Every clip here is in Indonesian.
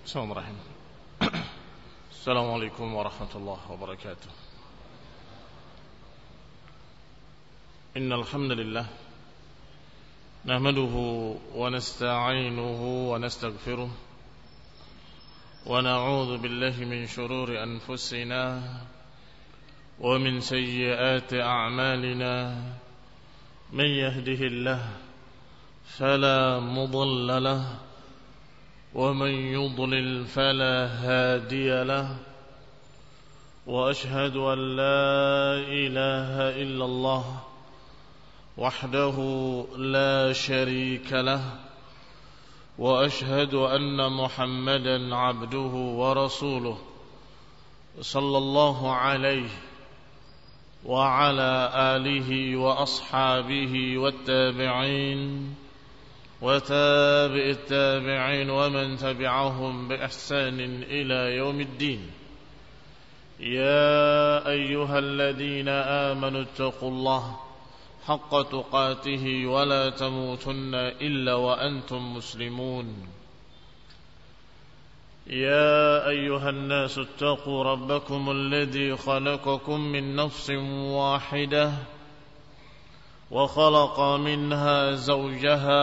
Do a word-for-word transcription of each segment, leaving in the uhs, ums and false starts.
Bismillahirrahmanirrahim. Assalamualaikum warahmatullahi wabarakatuh. Innal hamdalillah nahmaduhu wa nasta'inuhu wa nastaghfiruh wa na'udzu billahi min shururi anfusina wa min sayyiati a'malina. Man yahdihillahu fala mudilla lahu ومن يضلل فلا هادي له وأشهد أن لا إله إلا الله وحده لا شريك له وأشهد أن محمدا عبده ورسوله صلى الله عليه وعلى آله وأصحابه والتابعين وتابع التابعين ومن تبعهم بإحسان إلى يوم الدين. يا أيها الذين آمنوا اتقوا الله حق تقاته ولا تموتن إلا وأنتم مسلمون. يا أيها الناس اتقوا ربكم الذي خلقكم من نفس واحدة وخلق منها زوجها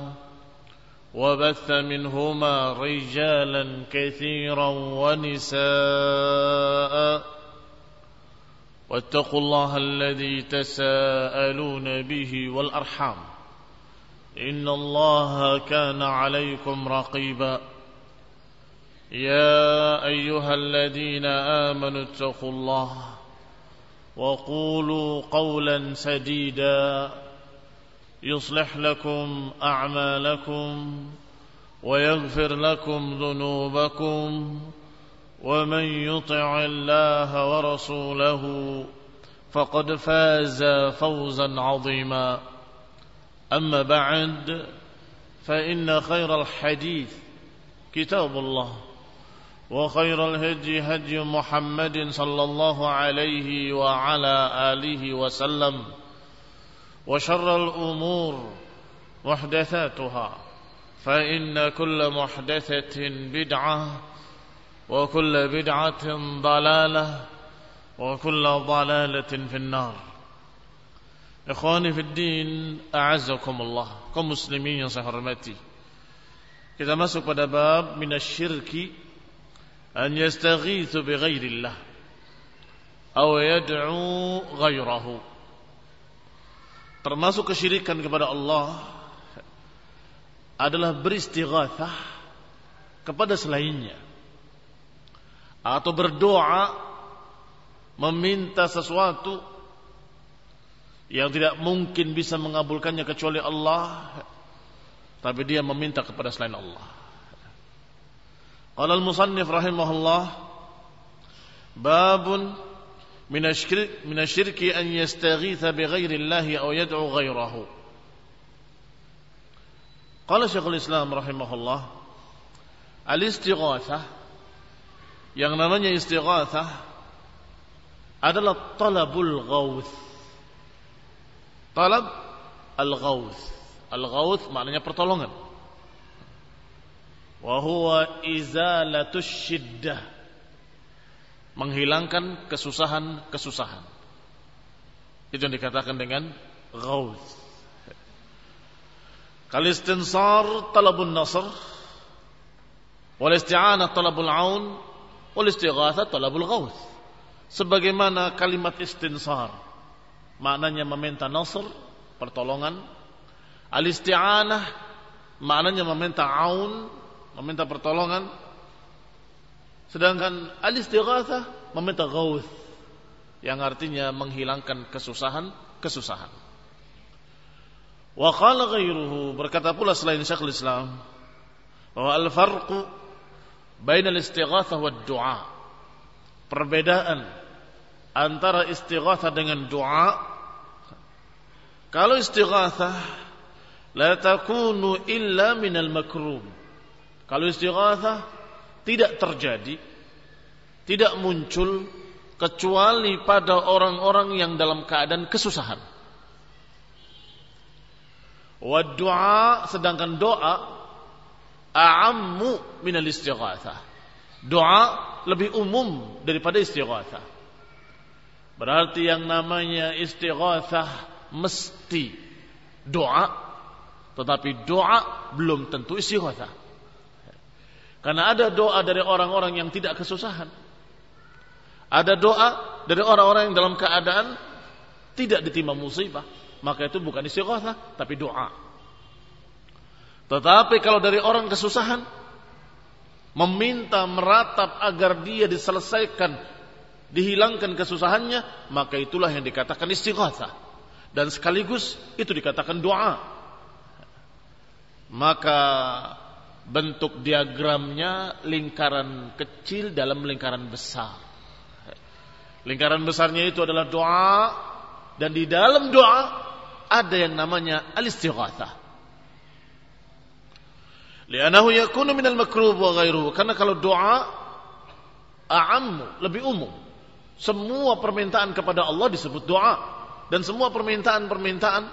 وبث منهما رجالا كثيرا ونساء واتقوا الله الذي تساءلون به والأرحام إن الله كان عليكم رقيبا. يا أيها الذين آمنوا اتقوا الله وقولوا قولا سديدا يصلح لكم أعمالكم ويغفر لكم ذنوبكم ومن يطع الله ورسوله فقد فاز فوزا عظيما. أما بعد فإن خير الحديث كتاب الله وخير الهدي هدي محمد صلى الله عليه وعلى آله وسلم وشر الأمور محدثاتها فإن كل محدثة بدعة وكل بدعة ضلالة وكل ضلالة في النار. Ikhwani fi din, a'azzakumullah, kaum muslimin yang saya hormati. Kita masuk pada bab minasyirki an yastaghithu bighairillah aw yad'u ghairahu. Termasuk kesyirikan kepada Allah adalah beristighatsah kepada selainnya atau berdoa meminta sesuatu yang tidak mungkin bisa mengabulkannya kecuali Allah, tapi dia meminta kepada selain Allah. Qala al-musannif rahimahullah babun minasyirki an yastaghitha bighairi Allahi aw yad'u ghairahu. Qala Syekhul Islam rahimahullah, al-istighatsah, yang namanya istighatsah adalah talabul ghauth. Talab al-ghauth. Al-ghauth maknanya pertolongan. Wa huwa izalatus syiddah, menghilangkan kesusahan-kesusahan. Itu yang dikatakan dengan ghauth. Kal istinsar talabun nasr, wal isti'anah talabul aun, wal istighatsah talabul ghauth. Sebagaimana kalimat istinsar maknanya meminta nasr, pertolongan. Al isti'anah maknanya meminta aun, meminta pertolongan. Sedangkan al-istighatsah meminta ghauth, yang artinya menghilangkan kesusahan-kesusahan. Wa qala ghairuhu, berkata pula selain Syekhul Islam, bahwa al-farqu baina al-istighatsah wad du'a, perbedaan antara istighatsah dengan doa. Kalau istighatsah la takunu illa minal makrum, kalau istighatsah tidak terjadi, tidak muncul kecuali pada orang-orang yang dalam keadaan kesusahan. Wa du'a, sedangkan doa a'ammu minal istighatsah. Doa lebih umum daripada istighatsah. Berarti yang namanya istighatsah mesti doa, tetapi doa belum tentu istighatsah. Karena ada doa dari orang-orang yang tidak kesusahan. Ada doa dari orang-orang yang dalam keadaan tidak ditimpa musibah, maka itu bukan istighatsah tapi doa. Tetapi kalau dari orang kesusahan, meminta meratap agar dia diselesaikan, dihilangkan kesusahannya, maka itulah yang dikatakan istighatsah. Dan sekaligus itu dikatakan doa. Maka bentuk diagramnya lingkaran kecil dalam lingkaran besar. Lingkaran besarnya itu adalah doa, dan di dalam doa ada yang namanya al-istighatsah. Li'annahu yakunu minal makrub wa ghairuhu. Karena kalau doa a'ammu, lebih umum. Semua permintaan kepada Allah disebut doa, dan semua permintaan-permintaan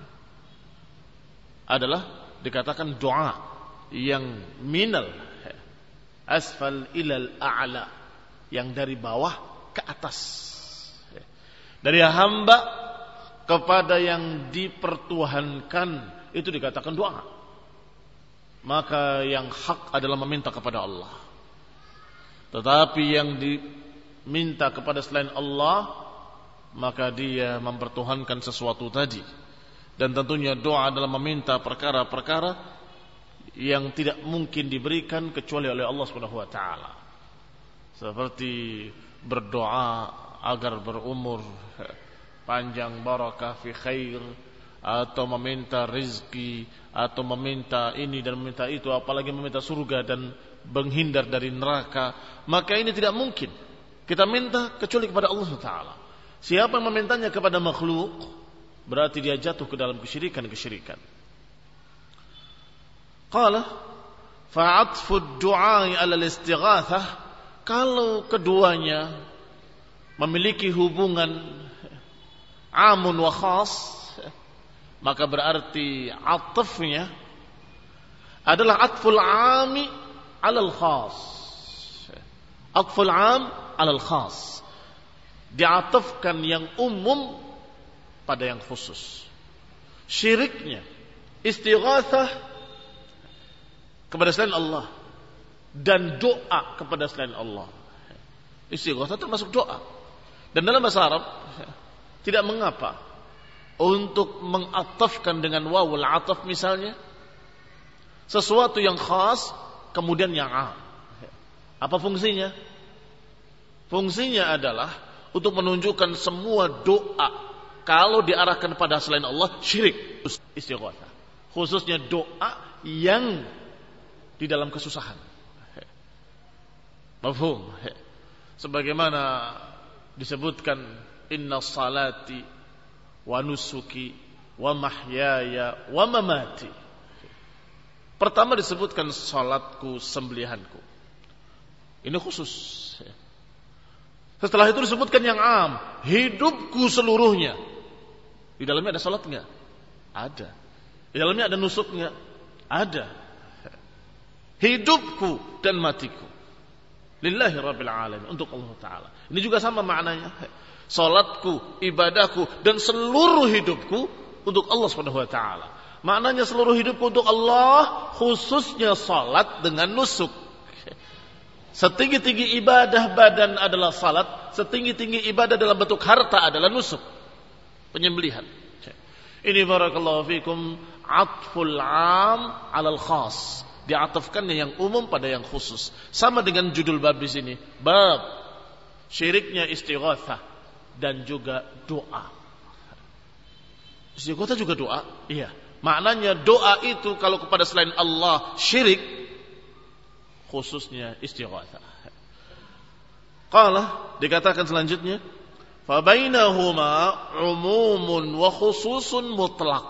adalah dikatakan doa yang minal asfal ilal a'la, yang dari bawah ke atas, dari hamba kepada yang dipertuhankan, itu dikatakan doa. Maka yang hak adalah meminta kepada Allah. Tetapi yang diminta kepada selain Allah, maka dia mempertuhankan sesuatu tadi. Dan tentunya doa adalah meminta perkara-perkara yang tidak mungkin diberikan kecuali oleh Allah Subhanahu wa taala. Seperti berdoa agar berumur panjang, barakah fi khair, atau meminta rizki, atau meminta ini dan meminta itu, apalagi meminta surga dan menghindar dari neraka. Maka ini tidak mungkin kita minta kecuali kepada Allah Taala. Siapa yang memintanya kepada makhluk, berarti dia jatuh ke dalam kesyirikan-kesyirikan. Qala fa'atfu ad-du'a 'ala al-istighatsah. Kalau keduanya memiliki hubungan amun wa khas, maka berarti atfnya adalah atful ami alal khas. Atful am alal khas, diatafkan yang umum pada yang khusus. Syiriknya istighatsah kepada selain Allah dan doa kepada selain Allah. Istighatsah termasuk doa. Dan dalam bahasa Arab tidak mengapa untuk mengatafkan dengan wawul ataf misalnya sesuatu yang khas kemudian yang am. Apa fungsinya? Fungsinya adalah untuk menunjukkan semua doa kalau diarahkan pada selain Allah syirik, istighatsah. Khususnya doa yang di dalam kesusahan. Mafhum? Sebagaimana disebutkan inna salati wa nusuki wa mahyaya wa mamati. Pertama disebutkan salatku, sembelihanku. Ini khusus. Setelah itu disebutkan yang am, hidupku seluruhnya. Di dalamnya ada salat enggak? Ada. Di dalamnya ada nusuk enggak? Ada. Hidupku dan matiku lillahi rabbil alamin, untuk Allah Ta'ala. Ini juga sama maknanya. Salatku, ibadahku, dan seluruh hidupku untuk Allah Subhanahu wa Ta'ala. Maknanya seluruh hidupku untuk Allah, khususnya salat dengan nusuk. Setinggi-tinggi ibadah badan adalah salat, setinggi-tinggi ibadah dalam bentuk harta adalah nusuk, penyembelihan. Ini barakallahu fikum atful am alal khas, diatafkannya yang umum pada yang khusus. Sama dengan judul bab di sini, bab syiriknya istighatsah dan juga doa. Istighatsah juga doa? Iya. Maknanya doa itu kalau kepada selain Allah syirik, khususnya istighatsah. Qala, dikatakan selanjutnya, fa bainahuma umumun wa khususun mutlaq.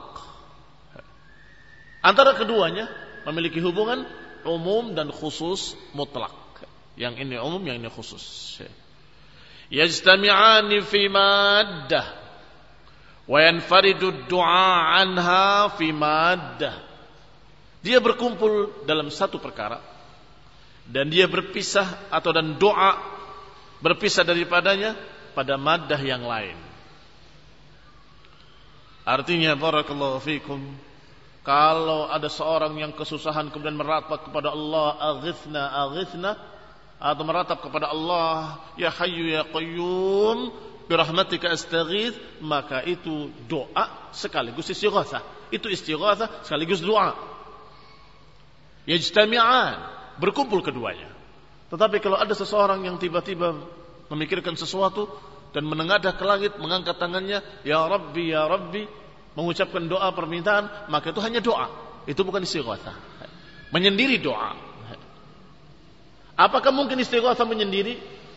Antara keduanya memiliki hubungan umum dan khusus mutlak. Yang ini umum, yang ini khusus. Yajtami'ani fi maddah wa yanfaridu ad-du'a anha fi maddah. dia berkumpul dalam satu perkara dan dia berpisah atau dan doa berpisah daripadanya pada maddah yang lain. Artinya barakallahu fikum, kalau ada seorang yang kesusahan kemudian meratap kepada Allah, aghithna aghithna, atau meratap kepada Allah, ya hayyu ya qayyum birahmatika astaghith, maka itu doa sekaligus istighatsah. Itu istighatsah sekaligus doa. Yajtami'an, berkumpul keduanya. Tetapi kalau ada seseorang yang tiba-tiba memikirkan sesuatu dan menengadah ke langit, mengangkat tangannya, ya Rabbi ya Rabbi, mengucapkan doa permintaan, maka itu hanya doa. Itu bukan istighatsah. Menyendiri doa. Apakah mungkin istighatsah menyendiri?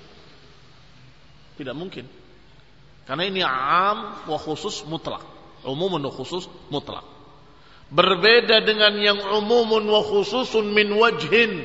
Tidak mungkin. Karena ini am wa khusus mutlak. Umumun wa khusus mutlak. Berbeda dengan yang umumun wa khususun min wajhin,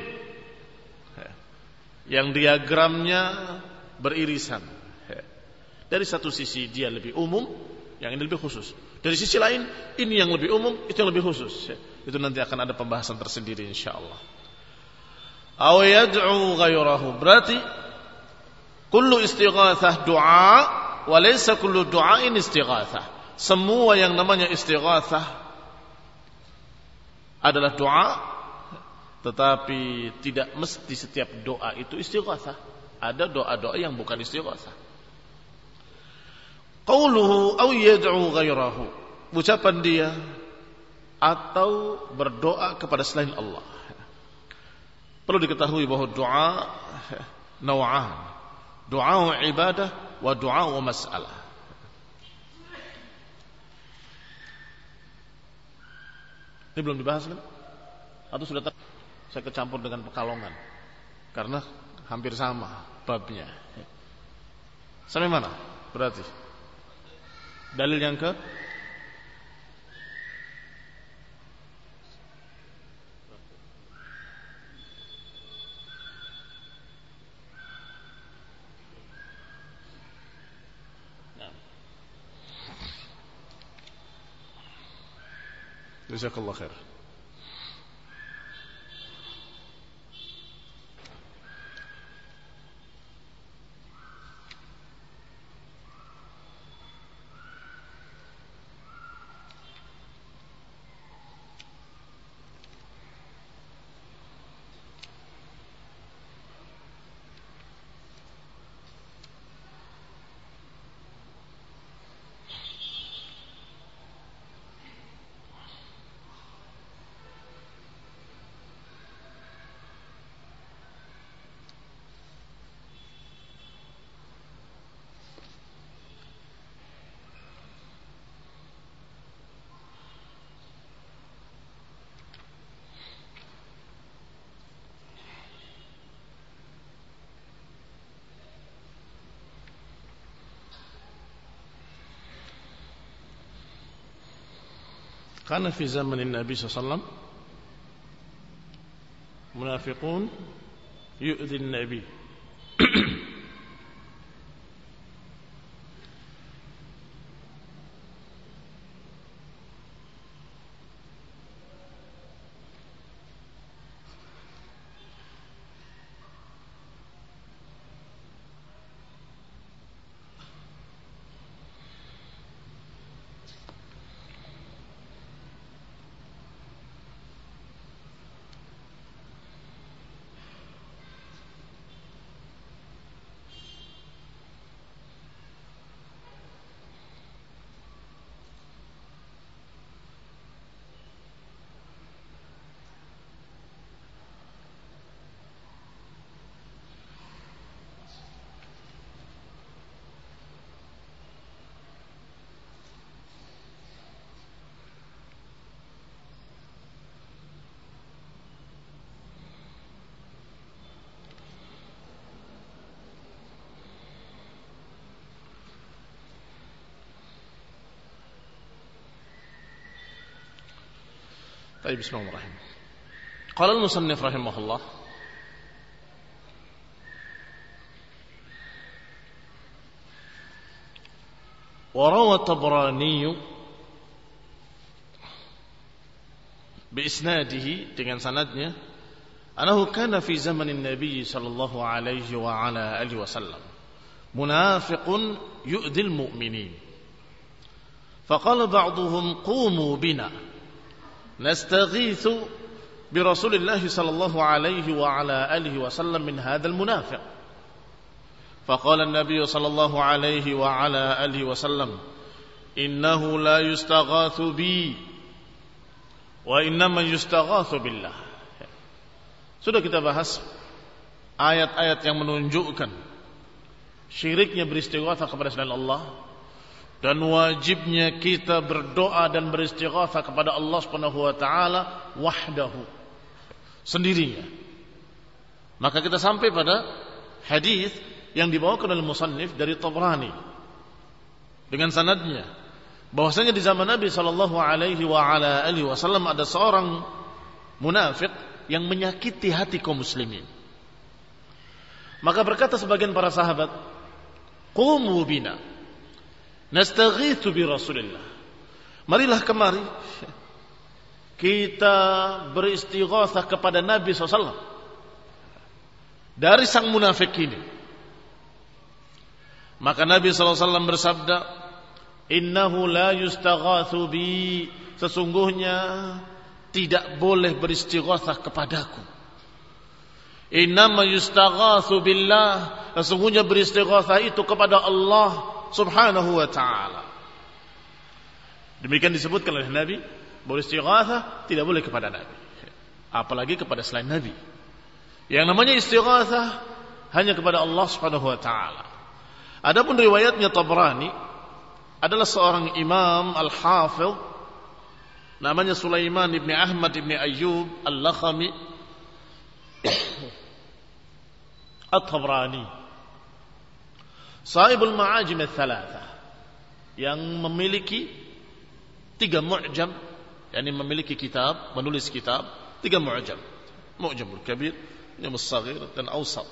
yang diagramnya beririsan. Dari satu sisi dia lebih umum, yang ini lebih khusus. Dari sisi lain, ini yang lebih umum, itu yang lebih khusus. Itu nanti akan ada pembahasan tersendiri insyaallah. Aw yad'u ghairahu, berarti kullu istighatsah du'a wa laysa kullu du'ain istighatsah. Semua yang namanya istighatsah adalah doa, tetapi tidak mesti setiap doa itu istighatsah. Ada doa-doa yang bukan istighatsah. Qauluhu aw yad'u ghairahu, ucapan dia atau berdoa kepada selain Allah. Perlu diketahui bahwa doa naw'an, doa ibadah wa doa mas'alah. Ini belum dibahas kan? Atau sudah ter... saya kecampur dengan Pekalongan karena hampir sama babnya. Sampai mana? Berarti dalil yang ke Jazakallah khair. Karena di zaman Nabi sallallahu alaihi wasallam munafiqun yu'dhi Nabi. طيب بسم الله الرحمن الرحيم. قال المصنف رحمه الله وروى الطبراني biisnadihi dengan sanadnya anahu kana fi zamanin nabiy sallallahu alaihi wa ala alihi wasallam munafiqun yu'dhil mu'minin faqala ba'dhum qumu bina nastaghithu bi Rasulillah sallallahu alaihi wa ala alihi wasallam min hadzal munafiq faqala an-nabiy sallallahu alaihi wa ala alihi wasallam innahu la yustaghathu bi wa innama yustaghathu billah. Sudah kita bahas ayat-ayat yang menunjukkan syiriknya beristighatsah kepada selain Allah dan wajibnya kita berdoa dan beristighatsah kepada Allah Subhanahu wa taala wahdahu, sendirinya. Maka kita sampai pada hadis yang dibawakan oleh musannif dari Tabrani dengan sanadnya bahwasanya di zaman Nabi sallallahu alaihi wa ala alihi wasallam ada seorang munafik yang menyakiti hati kaum muslimin. Maka berkata sebagian para sahabat, "Qumu bina nastaghithu bi Rasulillah." Marilah kemari kita beristighatsah kepada Nabi sallallahu alaihi wasallam dari sang munafik ini. Maka Nabi sallallahu alaihi wasallam bersabda, "Innahu la yustaghathu bi." Sesungguhnya tidak boleh beristighatsah kepadaku. Innama yustaghatsu billah. Sesungguhnya beristighatsah itu kepada Allah Subhanahu wa taala. Demikian disebutkan oleh Nabi, beristighatsah tidak boleh kepada Nabi, apalagi kepada selain Nabi. Yang namanya istighatsah hanya kepada Allah Subhanahu wa taala. Adapun riwayatnya Tabrani adalah seorang imam al-hafidh namanya Sulaiman ibn Ahmad ibn Ayyub al-Lakhami At-Tabrani, sahibul ma'ajim al-thalatha, yang memiliki tiga mu'jam, yakni memiliki kitab, menulis kitab tiga mu'jam, mu'jamul kabir, mu'jamul saghir dan awsat.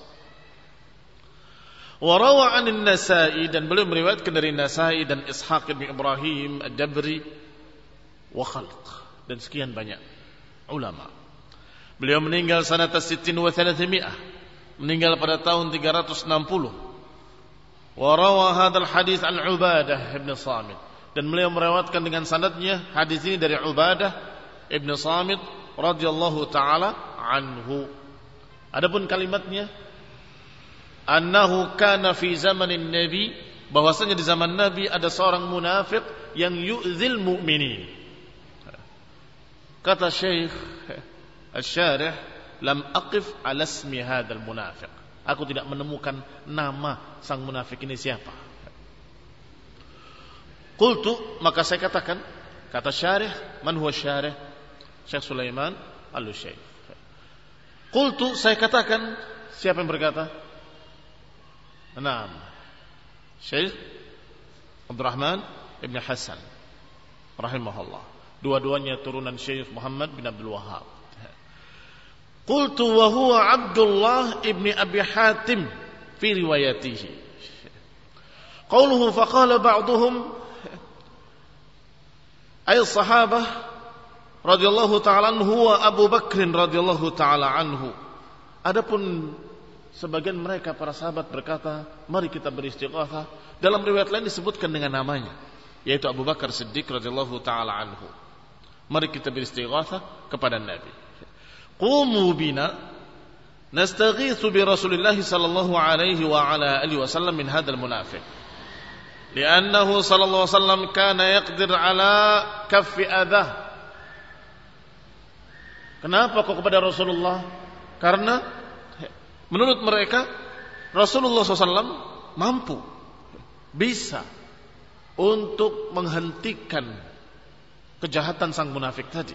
Wa rawa 'an an-Nasa'i, dan beliau meriwayatkan dari Nasa'i dan Ishaq bin Ibrahim ad-Dabri wa khalq, dan sekian banyak ulama. Beliau meninggal sanata sittin wa thalathmi'ah, meninggal pada tahun tiga ratus enam puluh. Wa rawa hadzal hadits an Ubadah ibn Samit, dan beliau meriwayatkan dengan sanadnya hadis ini dari Ubadah ibn Samit radhiyallahu taala anhu. Adapun kalimatnya annahu kana fi zamanin nabi, bahwasanya di zaman Nabi ada seorang munafik yang yu'dzil mu'minin. Kata Syekh Asy-Syarih, lam aqif ala ismi hadzal munafiq. Aku tidak menemukan nama sang munafik ini siapa. Qultu, maka saya katakan, kata Syarih, man huwa Syarih? Syekh Sulaiman Al-Syekh. Qultu, saya katakan, siapa yang berkata? Naam, Syekh Abdurrahman ibn Hasan rahimahullah. Dua-duanya turunan Syekh Muhammad bin Abdul Wahhab. Qultu wa huwa Abdullah ibn Abi Hatim fi riwayatihi. Qauluhu faqala ba'duhum ay sahabah radhiyallahu ta'ala anhu wa Abu Bakr radhiyallahu ta'ala anhu. Adapun sebagian mereka para sahabat berkata, mari kita beristighatsah. Dalam riwayat lain disebutkan dengan namanya, yaitu Abu Bakar Siddiq radhiyallahu ta'ala anhu. Mari kita beristighatsah kepada Nabi. Qumu bina nastaghitsu bi Rasulillah sallallahu alaihi wa ala alihi wasallam min hadzal munafiq. Li'annahu sallallahu alaihi wasallam kana yaqdir ala kaffi adha. Kenapa kok kepada Rasulullah? Karena menurut mereka Rasulullah sallallahu alaihi wasallam mampu, bisa untuk menghentikan kejahatan sang munafik tadi.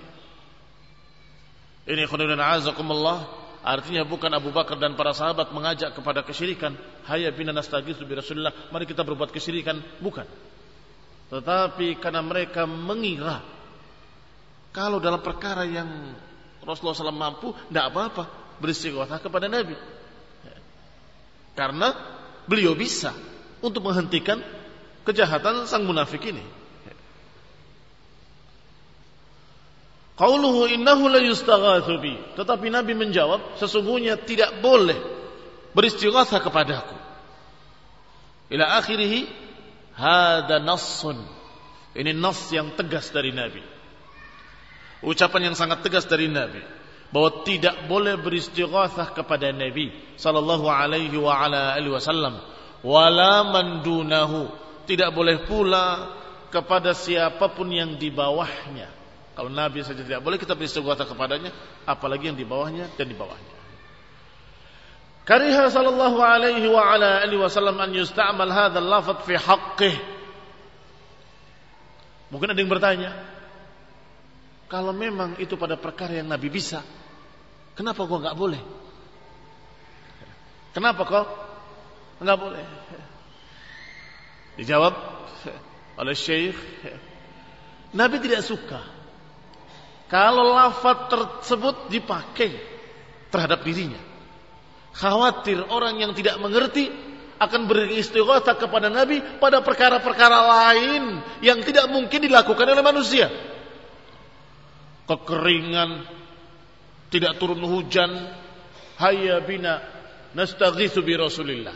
Ini khairan a'azakumullah, artinya bukan Abu Bakar dan para sahabat mengajak kepada kesyirikan, hayya bina nastaghitsu bi Rasulillah, mari kita berbuat kesyirikan, bukan. Tetapi karena mereka mengira kalau dalam perkara yang Rasulullah sallallahu alaihi wasallam mampu, tidak apa-apa beristighatsah kepada Nabi, karena beliau bisa untuk menghentikan kejahatan sang munafik ini. Qauluhu innahu la yustaghatsu bi. Tetapi Nabi menjawab, sesungguhnya tidak boleh beristighatsah kepadaku. Ila akhirih, hada nassun. Ini nas yang tegas dari Nabi. Ucapan yang sangat tegas dari Nabi bahwa tidak boleh beristighatsah kepada Nabi sallallahu alaihi wa ala alihi wasallam, wala man dunahu. Tidak boleh pula kepada siapapun yang di bawahnya. Kalau Nabi saja tidak boleh kita beristighatsah kepadanya, apalagi yang di bawahnya dan di bawahnya. Kariha sallallahu alaihi wa ala alihi wasallam an yusta'mal hadzal lafaz fi haqqih. Mungkin ada yang bertanya, kalau memang itu pada perkara yang Nabi bisa, kenapa kok enggak boleh? Kenapa kok enggak boleh? Dijawab oleh Syekh, Nabi tidak suka kalau lafaz tersebut dipakai terhadap dirinya. Khawatir orang yang tidak mengerti akan beristighatsah kepada Nabi pada perkara-perkara lain yang tidak mungkin dilakukan oleh manusia. Kekeringan, tidak turun hujan, hayya bina nastaghitsu bi Rasulillah.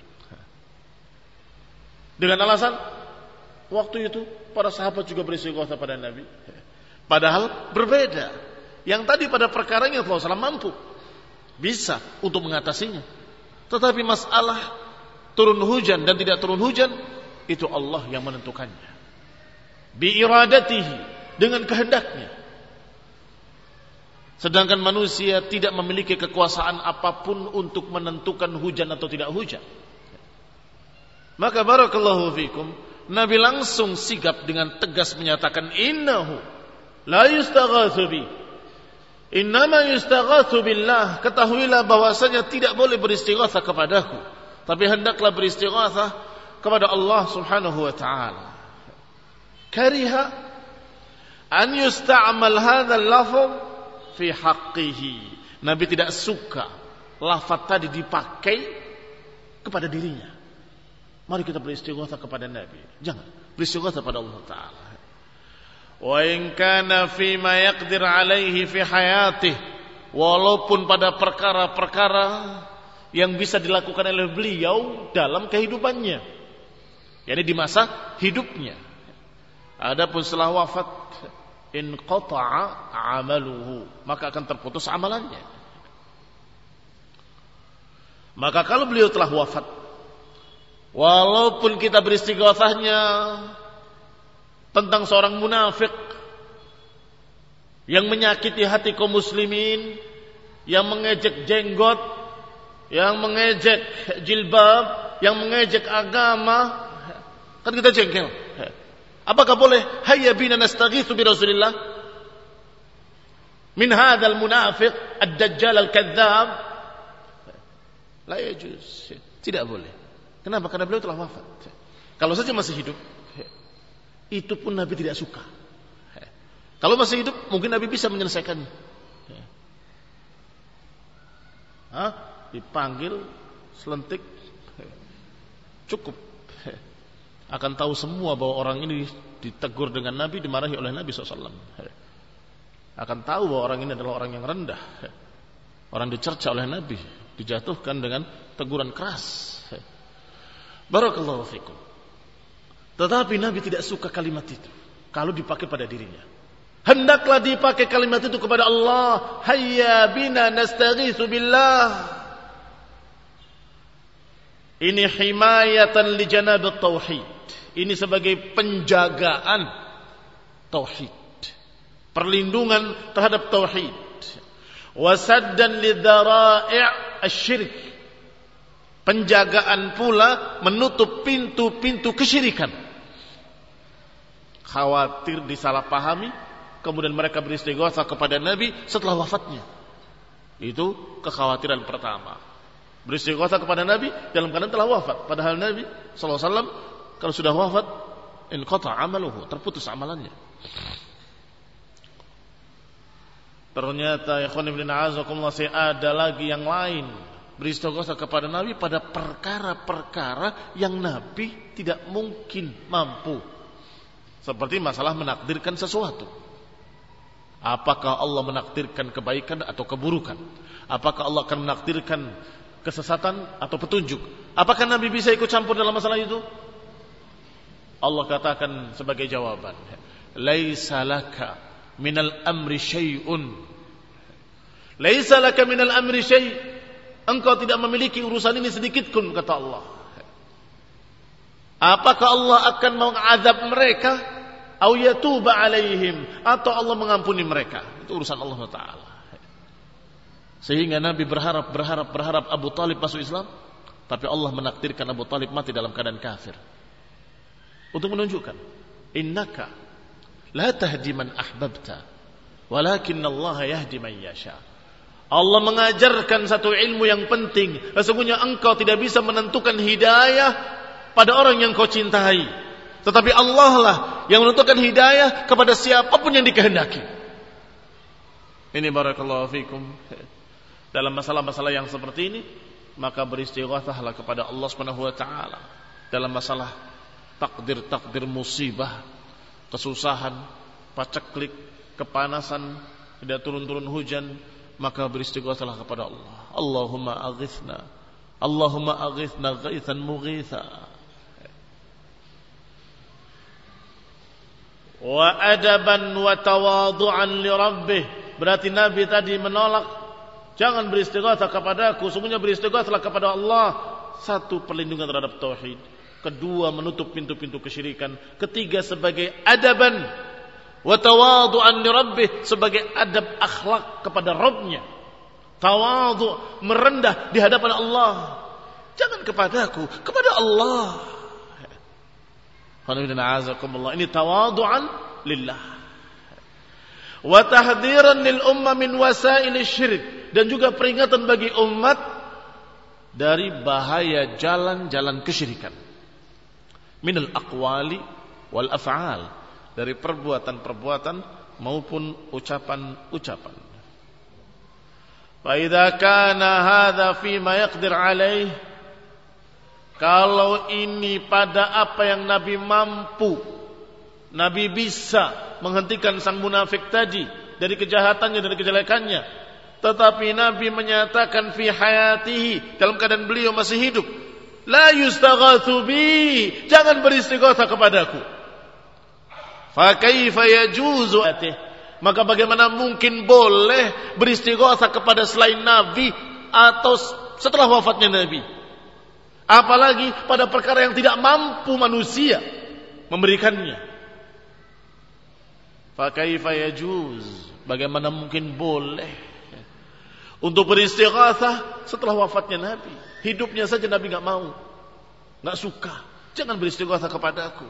Dengan alasan waktu itu para sahabat juga beristighatsah pada Nabi. Padahal berbeda. Yang tadi pada perkaranya Rasulullah shallallahu alaihi wasallam mampu, bisa untuk mengatasinya. Tetapi masalah turun hujan dan tidak turun hujan, itu Allah yang menentukannya. Bi iradatihi, dengan kehendaknya. Sedangkan manusia tidak memiliki kekuasaan apapun untuk menentukan hujan atau tidak hujan. Maka barakallahu fikum, Nabi langsung sigap dengan tegas menyatakan innahu la yustaghatsu bi. Innama yustaghatsu billah. Ketahuilah bahwasanya tidak boleh beristighatsah kepadaku, tapi hendaklah beristighatsah kepada Allah Subhanahu wa taala. Kariha an yusta'mal hadzal lafaz fi haqqihi. Nabi tidak suka lafaz tadi dipakai kepada dirinya. Mari kita beristighatsah kepada Nabi. Jangan, beristighatsah kepada Allah taala. Wa in kana fi ma yaqdir alaihi fi hayatih, walaupun pada perkara-perkara yang bisa dilakukan oleh beliau dalam kehidupannya, yakni di masa hidupnya. Adapun setelah wafat, in qata'a amaluhu, maka akan terputus amalannya. Maka kalau beliau telah wafat, walaupun kita beristighatsahnya tentang seorang munafik yang menyakiti hati kaum muslimin, yang mengejek jenggot, yang mengejek jilbab, yang mengejek agama, kan kita jengkel. Apakah boleh hayya bina nastaghitsu bi Rasulillah min hadzal munafiq ad-dajjal al-kadzdzab? La yajuz. Tidak boleh. Kenapa? Karena beliau telah wafat. Kalau saja masih hidup, itu pun Nabi tidak suka. Kalau masih hidup, mungkin Nabi bisa menyelesaikannya. Hah? Dipanggil, selentik, cukup. Akan tahu semua bahwa orang ini ditegur dengan Nabi, dimarahi oleh Nabi shallallahu alaihi wasallam. Akan tahu bahwa orang ini adalah orang yang rendah, orang dicerca oleh Nabi, dijatuhkan dengan teguran keras. Barakallahu fikum. Tetapi Nabi tidak suka kalimat itu kalau dipakai pada dirinya. Hendaklah dipakai kalimat itu kepada Allah. Hayya bina nastaghitsu billah. Ini himayatan li janabit tauhid. Ini sebagai penjagaan tauhid, perlindungan terhadap tauhid. Wasaddan lidzara'i' asy-syirk. Penjagaan pula menutup pintu-pintu kesyirikan. Khawatir disalahpahami, kemudian mereka beristighatsah kepada Nabi setelah wafatnya. Itu kekhawatiran pertama. Beristighatsah kepada Nabi dalam keadaan telah wafat. Padahal Nabi sallallahu alaihi wasallam kalau sudah wafat, in qata amaluhu, terputus amalannya. Ternyata ikhwan ibn a'azakumullah, ada lagi yang lain beristighatsah kepada Nabi pada perkara-perkara yang Nabi tidak mungkin mampu. Seperti masalah menakdirkan sesuatu. Apakah Allah menakdirkan kebaikan atau keburukan? Apakah Allah akan menakdirkan kesesatan atau petunjuk? Apakah Nabi bisa ikut campur dalam masalah itu? Allah katakan sebagai jawaban, laisa laka minal amri syai'un. Laisa laka minal amri syai'. Engkau tidak memiliki urusan ini sedikit pun, kata Allah. Apakah Allah akan mengazab mereka, au yatuba alaihim, atau Allah mengampuni mereka? Itu urusan Allah Taala. Sehingga Nabi berharap, berharap, berharap Abu Talib masuk Islam, tapi Allah menakdirkan Abu Talib mati dalam keadaan kafir. Untuk menunjukkan, innaka la tahdi man ahbabta, walakin Allah yahdi man yasha. Allah mengajarkan satu ilmu yang penting. Sesungguhnya engkau tidak bisa menentukan hidayah pada orang yang kau cintai, tetapi Allah lah yang menentukan hidayah kepada siapapun yang dikehendaki. Ini barakallahu fikum. Dalam masalah-masalah yang seperti ini, maka beristighatsahlah kepada Allah Subhanahu wa taala. Dalam masalah takdir-takdir musibah, kesusahan, paceklik, kepanasan, tidak turun-turun hujan, maka beristighatsahlah kepada Allah. Allahumma aghithna, Allahumma aghithna ghaithan mughitha. Wa adaban wa tawadu'an li rabbih. Berarti Nabi tadi menolak, jangan beristighatsah kepadaku, sungguhnya beristighatsahlah kepada Allah. Satu, perlindungan terhadap tauhid. Kedua, menutup pintu-pintu kesyirikan. Ketiga, sebagai adaban wa tawadu'an li rabbih, sebagai adab akhlak kepada Rabbnya. Tawadhu, merendah di hadapan Allah. Jangan kepadaku, kepada Allah. Ini tawadu'an lillah. Wa tahdhiran lil ummah min wasail syirik, dan juga peringatan bagi umat dari bahaya jalan-jalan kesyirikan. Minal aqwali wal af'al, dari perbuatan-perbuatan maupun ucapan-ucapan. Fa idza kana hadza fi ma yaqdir alaih, kalau ini pada apa yang Nabi mampu, Nabi bisa menghentikan sang munafik tadi dari kejahatannya, dari kejelekannya, tetapi Nabi menyatakan fi hayatihi, dalam keadaan beliau masih hidup, la yustaghatsu bi, jangan beristighatsah kepadaku. Fa kaifa yajuzu atih, maka bagaimana mungkin boleh beristighatsah kepada selain Nabi atau setelah wafatnya Nabi? Apalagi pada perkara yang tidak mampu manusia memberikannya. Fa kaifa yajuz, bagaimana mungkin boleh untuk beristighatsah setelah wafatnya Nabi? Hidupnya saja Nabi enggak mau, enggak suka. Jangan beristighatsah kepadaku.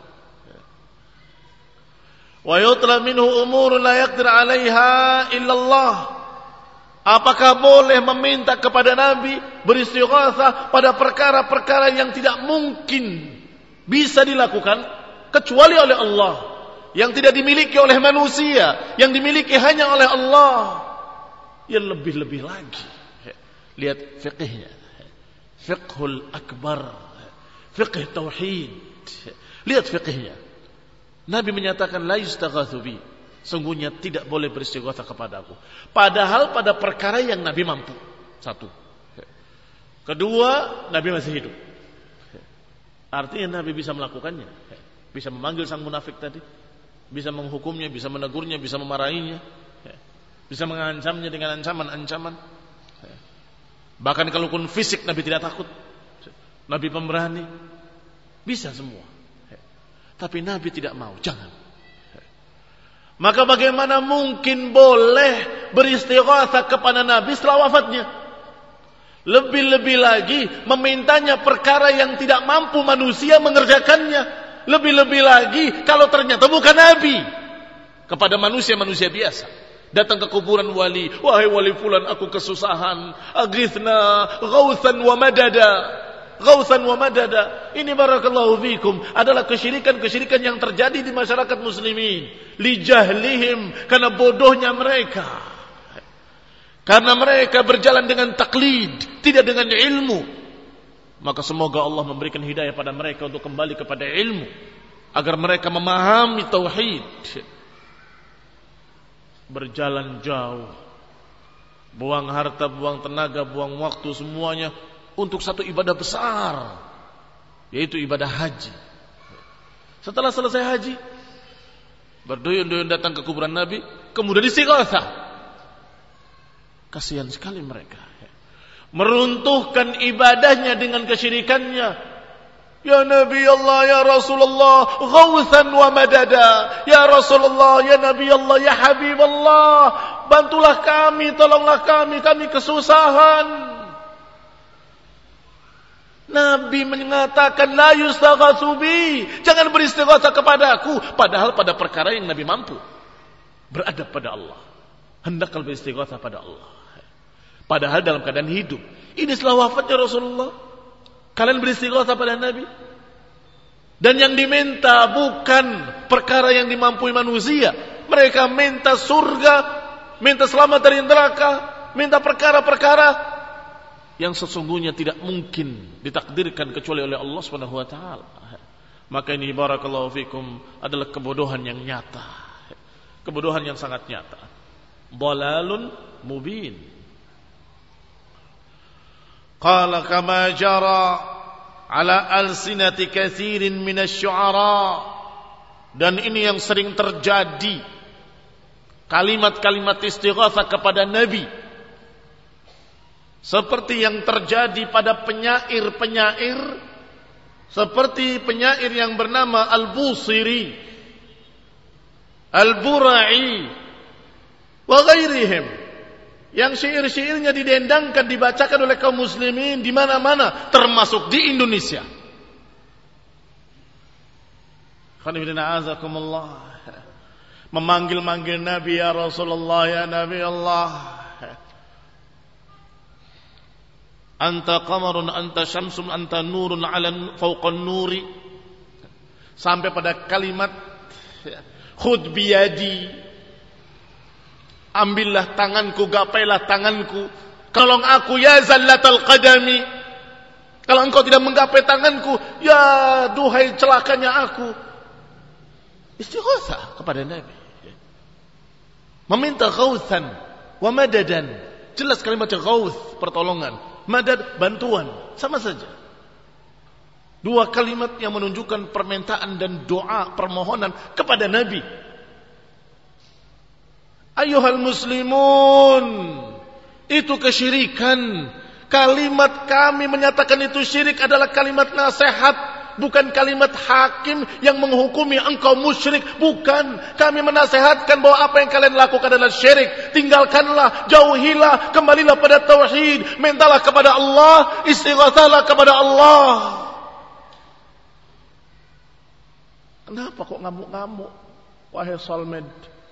Wa yutla minhu umurun la yaqdir 'alaiha illa Allah. Apakah boleh meminta kepada Nabi beristighatsah pada perkara-perkara yang tidak mungkin bisa dilakukan kecuali oleh Allah, yang tidak dimiliki oleh manusia, yang dimiliki hanya oleh Allah? Yang lebih-lebih lagi, lihat fiqhnya, fiqhul akbar, fiqh tauhid. Lihat fiqhnya. Nabi menyatakan la yustaghatsu bi, sungguhnya tidak boleh beristighatsah kepadaku. Padahal pada perkara yang Nabi mampu. Satu. Kedua, Nabi masih hidup. Artinya Nabi bisa melakukannya. Bisa memanggil sang munafik tadi, bisa menghukumnya, bisa menegurnya, bisa memarahinya, bisa mengancamnya dengan ancaman-ancaman. Bahkan kalaupun fisik Nabi tidak takut, Nabi pemberani, bisa semua. Tapi Nabi tidak mau, jangan. Maka bagaimana mungkin boleh beristighatsah kepada Nabi setelah wafatnya? Lebih-lebih lagi memintanya perkara yang tidak mampu manusia mengerjakannya. Lebih-lebih lagi kalau ternyata bukan Nabi, kepada manusia-manusia biasa. Datang ke kuburan wali, wahai wali fulan, aku kesusahan, aghithna ghauthan wa madada. Ghauthan wa madada. Ini barakallahu fikum adalah kesyirikan-kesyirikan yang terjadi di masyarakat muslimin. Li jahlihim, karena bodohnya mereka. Karena mereka berjalan dengan taklid, tidak dengan ilmu. Maka semoga Allah memberikan hidayah pada mereka untuk kembali kepada ilmu, agar mereka memahami tauhid. berjalan jauh, buang harta, buang tenaga, buang waktu, semuanya untuk satu ibadah besar, yaitu ibadah haji. Setelah selesai haji, berduyun-duyun datang ke kuburan Nabi, kemudian istighatsah. Kasihan sekali mereka, meruntuhkan ibadahnya dengan kesyirikannya. Ya Nabi Allah, ya Rasulullah, ghawthan wa madada. Ya Rasulullah, ya Nabi Allah, ya Habib Allah, bantulah kami, tolonglah kami, kami kesusahan. Nabi mengatakan la yustaghatsu bi, jangan beristighatsah kepadaku, padahal pada perkara yang Nabi mampu. Beradab pada Allah, hendaklah beristighatsah pada Allah. Padahal dalam keadaan hidup. Ini setelah wafatnya Rasulullah, kalian beristighatsah pada Nabi. Dan yang diminta bukan perkara yang dimampui manusia. Mereka minta surga, minta selamat dari neraka, minta perkara-perkara yang sesungguhnya tidak mungkin ditakdirkan kecuali oleh Allah Subhanahu wa taala. Maka ini barakallahu fikum adalah kebodohan yang nyata. Kebodohan yang sangat nyata. Dhalalun mubin. Qala kama jara ala alsinati katsirin minasy-syu'ara, dan ini yang sering terjadi, kalimat-kalimat istighatsah kepada Nabi seperti yang terjadi pada penyair-penyair, seperti penyair yang bernama Al-Busiri, Al-Bura'i wa ghairihim, yang syair-syairnya didendangkan, dibacakan oleh kaum muslimin di mana-mana, termasuk di Indonesia. Memanggil-manggil Nabi, ya Rasulullah, ya Nabi Allah, anta qamarun, anta syamsun, anta nurun ala fawqan nuri, sampai pada kalimat khudh biyadi, ambillah tanganku, gapailah tanganku, tolong aku ya zallatal qadami, kalau engkau tidak menggapai tanganku, ya duhai celakanya aku. Istighatsah kepada Nabi, meminta ghauthan wa madadan. Jelas kalimatnya ghauth, pertolongan, madad, bantuan, sama saja. Dua kalimat yang menunjukkan permintaan dan doa, permohonan kepada Nabi. Ayyuhal muslimun, itu kesyirikan. Kalimat kami menyatakan itu syirik adalah kalimat nasihat, bukan kalimat hakim yang menghukumi engkau musyrik. Bukan, kami menasehatkan bahwa apa yang kalian lakukan adalah syirik. Tinggalkanlah, jauhilah, kembalilah pada tauhid, mintalah kepada Allah, istighatsahlah kepada Allah. Kenapa kok ngamuk-ngamuk, wahai Salmed?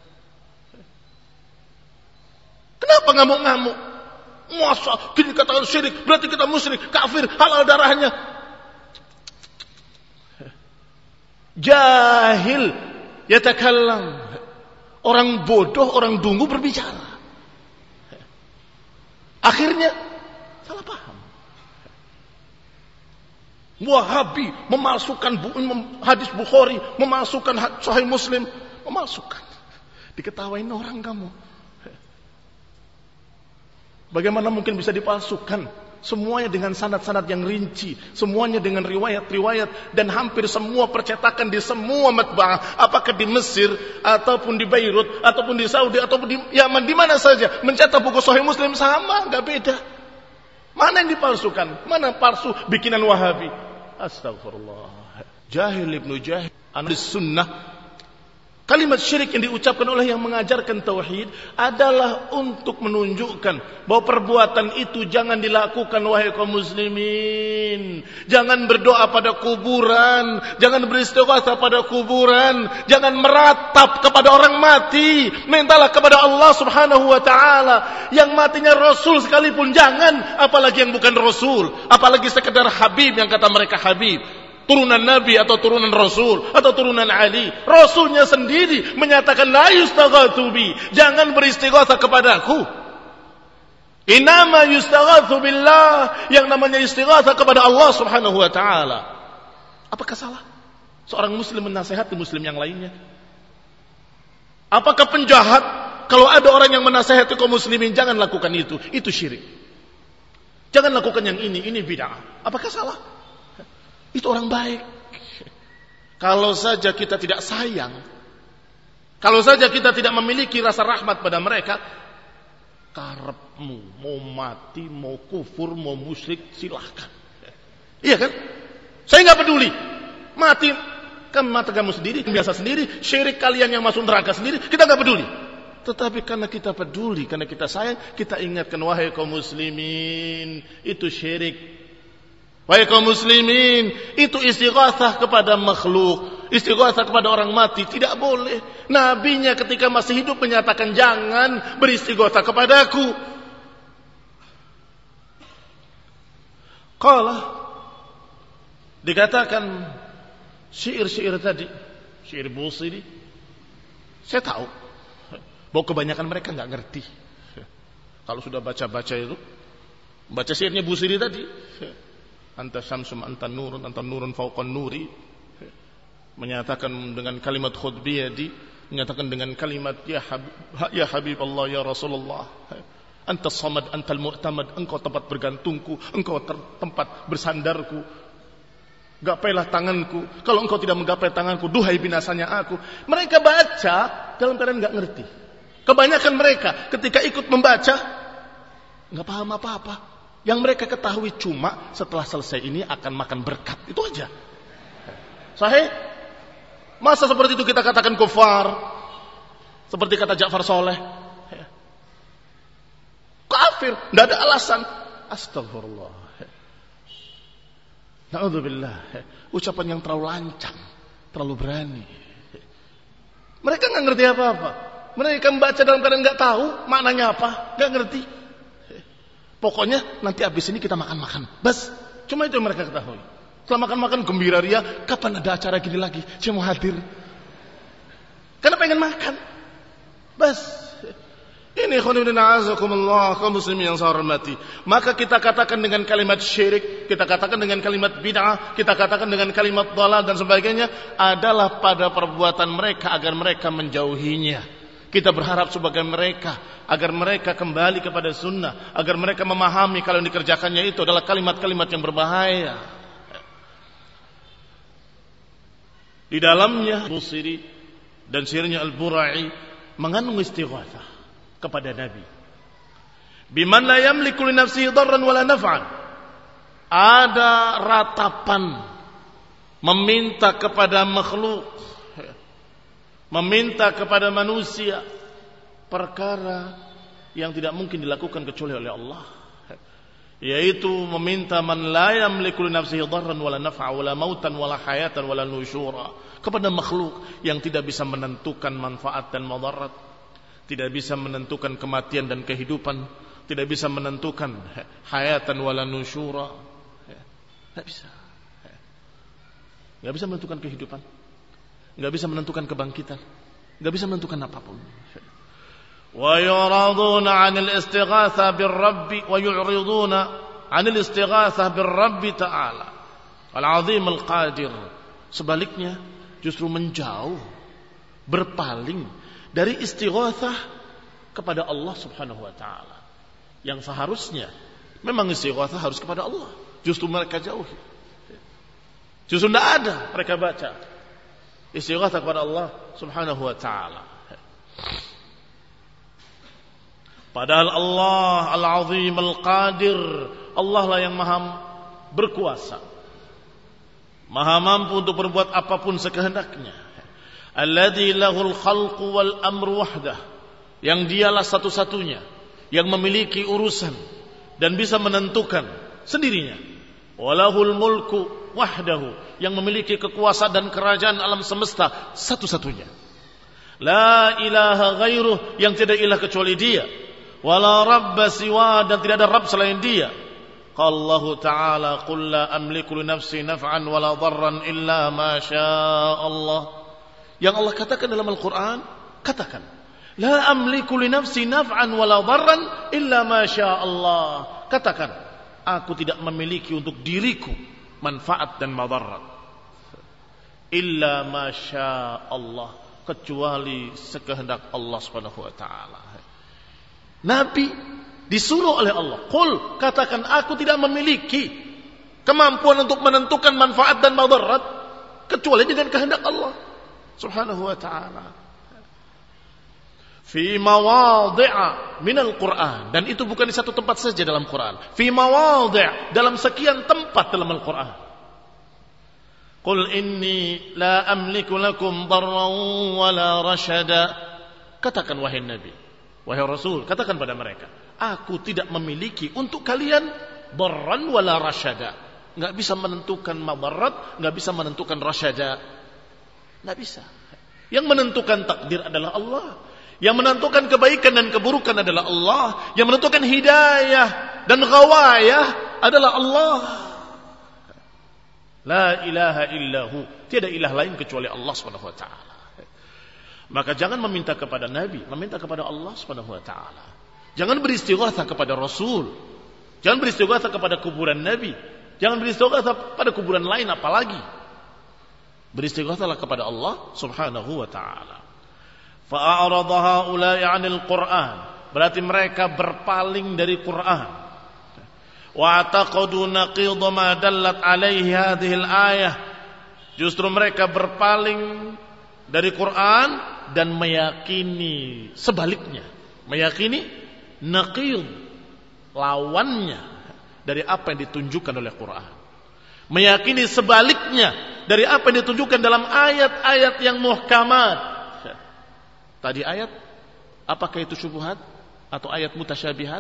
Kenapa ngamuk-ngamuk? Masa kita katakan syirik berarti kita musyrik, kafir, halal darahnya? Jahil yatakallam, orang bodoh, orang dungu berbicara. Akhirnya salah paham. Wahabi memasukkan hadis Bukhari, memasukkan Sahih Muslim, memasukkan. Diketawain orang kamu. Bagaimana mungkin bisa dipalsukan? Semuanya dengan sanad-sanad yang rinci, semuanya dengan riwayat-riwayat, dan hampir semua percetakan di semua matba'ah, apakah di Mesir ataupun di Beirut ataupun di Saudi ataupun di Yaman, di mana saja mencetak buku Sahih Muslim sama, enggak beda. Mana yang dipalsukan? Mana palsu bikinan Wahabi? Astagfirullah. Jahil ibnu jahil, ahlus sunnah. Kalimat syirik yang diucapkan oleh yang mengajarkan tauhid adalah untuk menunjukkan bahwa perbuatan itu jangan dilakukan, wahai kaum muslimin. Jangan berdoa pada kuburan, jangan beristighatsah pada kuburan, jangan meratap kepada orang mati. Mintalah kepada Allah Subhanahu wa taala. Yang matinya Rasul sekalipun jangan, apalagi yang bukan Rasul, apalagi sekedar Habib yang kata mereka Habib. Turunan Nabi atau turunan Rasul atau turunan Ali. Rasulnya sendiri menyatakan la yustaghatsu bi, jangan beristighatsah kepadaku. Inama yustaghatsu billah, yang namanya istighatsah kepada Allah Subhanahu wa taala. Apakah salah seorang muslim menasihati muslim yang lainnya? Apakah penjahat kalau ada orang yang menasihati kaum muslimin, jangan lakukan itu, itu syirik. Jangan lakukan yang ini, ini bid'ah. Apakah salah? Itu orang baik. Kalau saja kita tidak sayang, kalau saja kita tidak memiliki rasa rahmat pada mereka, karepmu mau mati, mau kufur, mau musyrik, silahkan. Iya kan? Saya nggak peduli. Mati, kan mati kamu sendiri, biasa sendiri, syirik kalian yang masuk neraka sendiri, kita nggak peduli. Tetapi karena kita peduli, karena kita sayang, kita ingatkan, wahai kaum muslimin, itu syirik. Wahai kaum muslimin, itu istighatsah kepada makhluk, istighatsah kepada orang mati, tidak boleh. Nabinya ketika masih hidup menyatakan, jangan beristighatsah kepadaku. Qala, dikatakan syair-syair tadi, syair Busiri, saya tahu bahwa kebanyakan mereka nggak ngerti. Kalau sudah baca-baca itu, baca syairnya Busiri tadi, anta syamsum anta nurun anta nurun fauqan nuri, menyatakan dengan kalimat khutbiyadi, menyatakan dengan kalimat ya habib, ya habib Allah, ya Rasulullah, anta samad antal mu'tamad, engkau tempat bergantungku, engkau tempat bersandarku, gapailah tanganku, kalau engkau tidak menggapai tanganku, duhai binasanya aku. Mereka baca dalam keadaan nggak ngerti. Kebanyakan mereka ketika ikut membaca nggak paham apa-apa. Yang mereka ketahui cuma setelah selesai ini akan makan berkat, itu aja. Sahih? Masa seperti itu kita katakan kufar? Seperti kata Ja'far Soleh, kafir, nggak ada alasan. Astagfirullah. Na'udzubillah. Ucapan yang terlalu lancang, terlalu berani. Mereka nggak ngerti apa-apa. Mereka membaca dalam keadaan nggak tahu maknanya apa, nggak ngerti. Pokoknya nanti habis ini kita makan-makan. Bas, cuma itu yang mereka ketahui. Setelah makan-makan gembira ria, kapan ada acara gini lagi? Saya mau hadir. Karena pengen makan. Bas. Ini khonibina azakumullah, kaum muslimin yang saya hormati. Maka kita katakan dengan kalimat syirik, kita katakan dengan kalimat bid'ah, kita katakan dengan kalimat dhalal dan sebagainya, adalah pada perbuatan mereka agar mereka menjauhinya. Kita berharap sebagai mereka, agar mereka kembali kepada sunnah, agar mereka memahami kalau yang dikerjakannya itu adalah kalimat-kalimat yang berbahaya. Di dalamnya Busiri dan syairnya Al-Burai mengandung istighatsah kepada Nabi. Biman la yamliku li nafsihi darran wala naf'an. Ada ratapan meminta kepada makhluk, meminta kepada manusia perkara yang tidak mungkin dilakukan kecuali oleh Allah, yaitu meminta man la yamliku li nafsihi darran wala naf'a wala mautan wala hayatan wala nusyura, kepada makhluk yang tidak bisa menentukan manfaat dan madarat, tidak bisa menentukan kematian dan kehidupan, tidak bisa menentukan hayatan wala nusyura. Tidak bisa. Tidak bisa menentukan kehidupan, tidak bisa menentukan kebangkitan, tidak bisa menentukan apapun. Wa yuraduna 'anil istighatsah bir-rabb wa yu'riduna 'anil istighatsah bir-rabb ta'ala al-'azim al-qadir. Sebaliknya justru menjauh, berpaling dari istighatsah kepada Allah Subhanahu wa taala. Yang seharusnya memang istighatsah harus kepada Allah, justru mereka jauhi. Justru tidak ada mereka baca istighatsah kepada Allah Subhanahu wa taala. Padahal Allah Al-Azim Al-Qadir, Allah lah yang maha berkuasa, maha mampu untuk berbuat apapun sekehendaknya. Alladzi lahul khalqu wal amru wahdah, yang dialah satu-satunya yang memiliki urusan dan bisa menentukan sendirinya. Walahul mulku wahdahu, yang memiliki kekuasaan dan kerajaan alam semesta satu-satunya. La ilaha ghairuh, yang tidak ilah kecuali dia. Wala rabba siwa, dan tidak ada rabb selain dia. Qallahu ta'ala qul la amliku li nafsi naf'an wala dharran illa ma syaa Allah. Yang Allah katakan dalam Al-Quran, katakan, la amliku li nafsi naf'an wala dharran illa ma syaa Allah. Katakan, aku tidak memiliki untuk diriku manfaat dan madarat illa ma syaa Allah, kecuali sekehendak Allah Subhanahu wa taala. Nabi disuruh oleh Allah, "Qul," katakan, aku tidak memiliki kemampuan untuk menentukan manfaat dan madarat kecuali dengan kehendak Allah Subhanahu wa taala. Fi mawadhi'a minal Qur'an, dan itu bukan di satu tempat saja dalam Quran. Fi mawadhi', dalam sekian tempat dalam Al-Qur'an. Qul inni la amliku lakum darran wala rashada. Katakan wahai Nabi, wahai Rasul, katakan pada mereka, aku tidak memiliki untuk kalian darran wala rashada. Enggak bisa menentukan madarat, enggak bisa menentukan rashada. Enggak bisa. Yang menentukan takdir adalah Allah. Yang menentukan kebaikan dan keburukan adalah Allah. Yang menentukan hidayah dan ghawayah adalah Allah. La ilaha illahu, tiada ilah lain kecuali Allah Subhanahu wa taala. Maka jangan meminta kepada nabi, meminta kepada Allah Subhanahu wa taala. Jangan beristighatsah kepada rasul. Jangan beristighatsah kepada kuburan nabi. Jangan beristighatsah pada kuburan lain apalagi. Beristighatsahlah kepada Allah Subhanahu wa taala. Fa'arada haula'i 'anil Qur'an, berarti mereka berpaling dari Quran. Wa taqadu naqid ma dallat 'alaihi hadhihi al-ayah, justru mereka berpaling dari Quran dan meyakini sebaliknya, meyakini naqid, lawannya dari apa yang ditunjukkan oleh Quran, meyakini sebaliknya dari apa yang ditunjukkan dalam ayat-ayat yang muhkamat. Tadi ayat, apakah itu syubhat atau ayat mutasyabihat?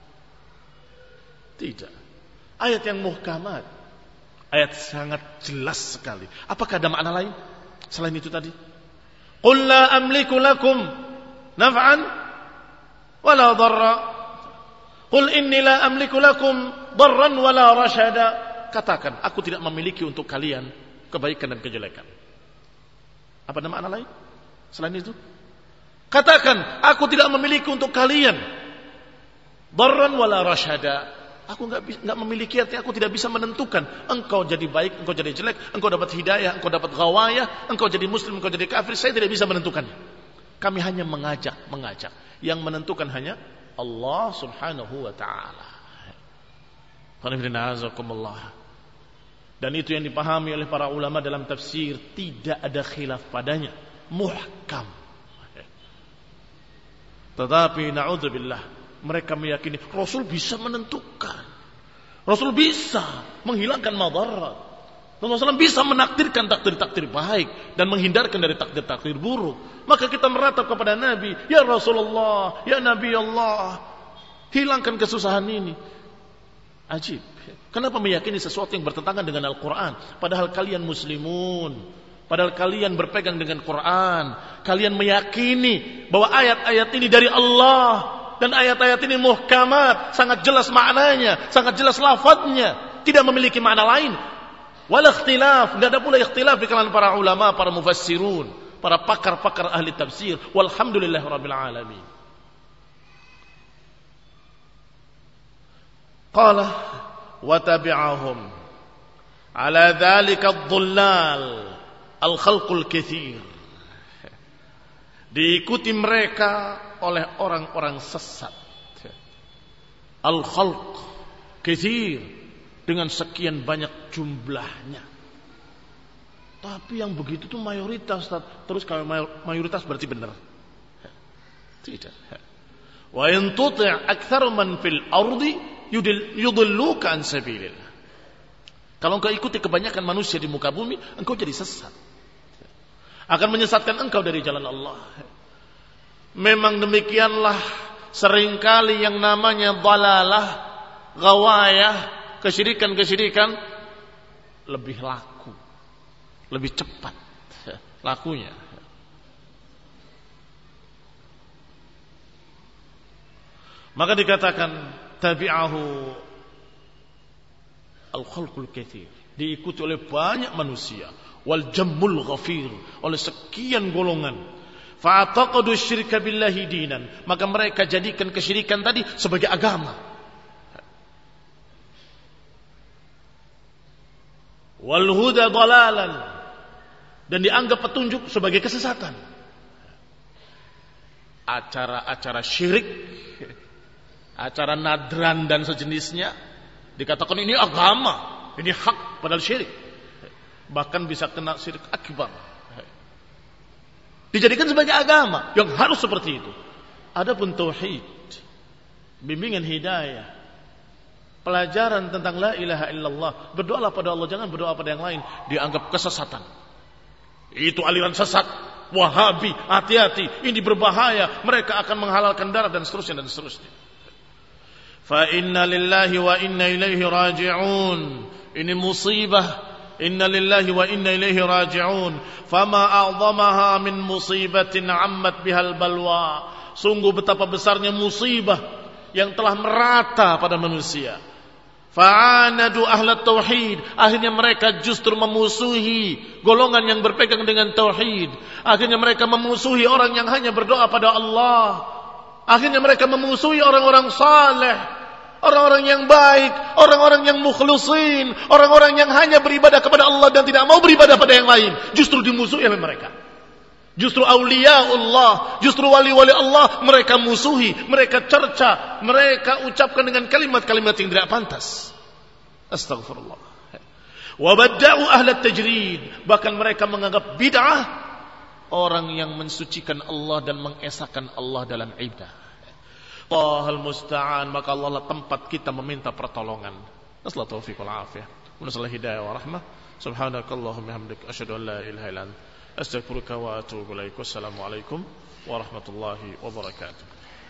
Tidak. Ayat yang muhkamat, ayat sangat jelas sekali. Apakah ada makna lain selain itu tadi? Qul la amliku lakum naf'an wala dharra. Qul inni la amliku lakum dharran wala rashada. Katakan, aku tidak memiliki untuk kalian kebaikan dan kejelekan. Apa ada makna lain selain itu? Katakan, aku tidak memiliki untuk kalian darran wala rashada. Aku enggak enggak memiliki, artinya aku tidak bisa menentukan engkau jadi baik, engkau jadi jelek, engkau dapat hidayah, engkau dapat ghawayah, engkau jadi muslim, engkau jadi kafir. Saya tidak bisa menentukannya. Kami hanya mengajak, mengajak. Yang menentukan hanya Allah Subhanahu wa taala. Dan itu yang dipahami oleh para ulama dalam tafsir, tidak ada khilaf padanya, muhkam. Tetapi na'udzubillah, mereka meyakini Rasul bisa menentukan, Rasul bisa menghilangkan madarat, Rasulullah bisa menakdirkan takdir-takdir baik dan menghindarkan dari takdir-takdir buruk. Maka kita meratap kepada Nabi, ya Rasulullah, ya Nabi Allah, hilangkan kesusahan ini. Ajib, kenapa meyakini sesuatu yang bertentangan dengan Al-Quran, padahal kalian muslimun, padahal kalian berpegang dengan Quran, kalian meyakini bahwa ayat-ayat ini dari Allah, dan ayat-ayat ini muhkamat, sangat jelas maknanya, sangat jelas lafadznya, tidak memiliki makna lain. Wala ikhtilaf, tidak ada pula ikhtilaf di kalangan para ulama, para mufassirun, para pakar-pakar ahli tafsir. Walhamdulillahirabbil alamin. Qala wa tabi'ahum ala dzalika ad-dhullal al-khalqul katsir. Diikuti mereka oleh orang-orang sesat. Al-khalq katsir, dengan sekian banyak jumlahnya. Tapi yang begitu itu mayoritas. Terus kalau mayoritas berarti benar? Tidak. Wa in tuti' aktsar man fil ardi yudilluka an sabilillah. Kalau engkau ikuti kebanyakan manusia di muka bumi, engkau jadi sesat, akan menyesatkan engkau dari jalan Allah. Memang demikianlah seringkali yang namanya dhalalah, ghawayah, kesyirikan-kesyirikan lebih laku, lebih cepat lakunya. Maka dikatakan tabi'ahu al-khalqul katsir, diikuti oleh banyak manusia, wal jammul ghafir, oleh sekian golongan. Fa'taqadu syirka billahi dinan, maka mereka jadikan kesyirikan tadi sebagai agama. Wal huda dalalan, dan dianggap petunjuk sebagai kesesatan. acara-acara syirik, acara nadran dan sejenisnya, dikatakan ini agama, ini hak, padahal syirik. Bahkan bisa kena syirik akbar. Dijadikan sebagai agama yang harus seperti itu. Adapun tauhid, bimbingan hidayah, pelajaran tentang la ilaha illallah, berdoalah pada Allah, jangan berdoa pada yang lain, dianggap kesesatan. Itu aliran sesat, Wahabi, hati-hati, ini berbahaya, mereka akan menghalalkan darah dan seterusnya dan seterusnya. Fa inna lillahi wa inna ilaihi raji'un. Ini musibah. Inna lillahi wa inna ilaihi raji'un. Fama a'zamaha min musibatin ammat bihal balwa. Sungguh betapa besarnya musibah yang telah merata pada manusia. Fa'anadu ahlat tauhid. Akhirnya mereka justru memusuhi golongan yang berpegang dengan tauhid. Akhirnya mereka memusuhi orang yang hanya berdoa pada Allah. Akhirnya mereka memusuhi orang-orang saleh, orang-orang yang baik, orang-orang yang mukhlisin, orang-orang yang hanya beribadah kepada Allah dan tidak mau beribadah pada yang lain. Justru dimusuhi oleh mereka. Justru awliyaullah, justru wali-wali Allah mereka musuhi, mereka cerca, mereka ucapkan dengan kalimat-kalimat yang tidak pantas. Astaghfirullah. Wa badda'u ahlat tajrid, bahkan mereka menganggap bid'ah orang yang mensucikan Allah dan mengesahkan Allah dalam ibadah. Allahul musta'an, maka Allah lah tempat kita meminta pertolongan. Nasallahu taufiq wal afiyah. Wa nasallahu hidayah wa rahmah. Subhanakallahumma hamdika asyhadu an la ilaha illa anta astaghfiruka wa atubu ilaik. Wassalamu alaikum warahmatullahi wabarakatuh.